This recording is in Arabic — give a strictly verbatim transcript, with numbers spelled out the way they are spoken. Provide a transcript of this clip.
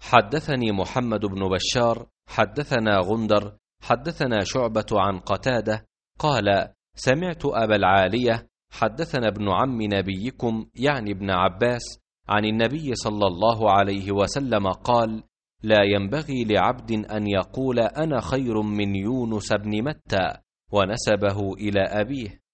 حدثني محمد بن بشار حدثنا غندر حدثنا شعبة عن قتادة قال: سمعت أبا العالية حدثنا ابن عم نبيكم يعني ابن عباس عن النبي صلى الله عليه وسلم قال: لا ينبغي لعبد أن يقول أنا خير من يونس بن متى، ونسبه إلى أبيه.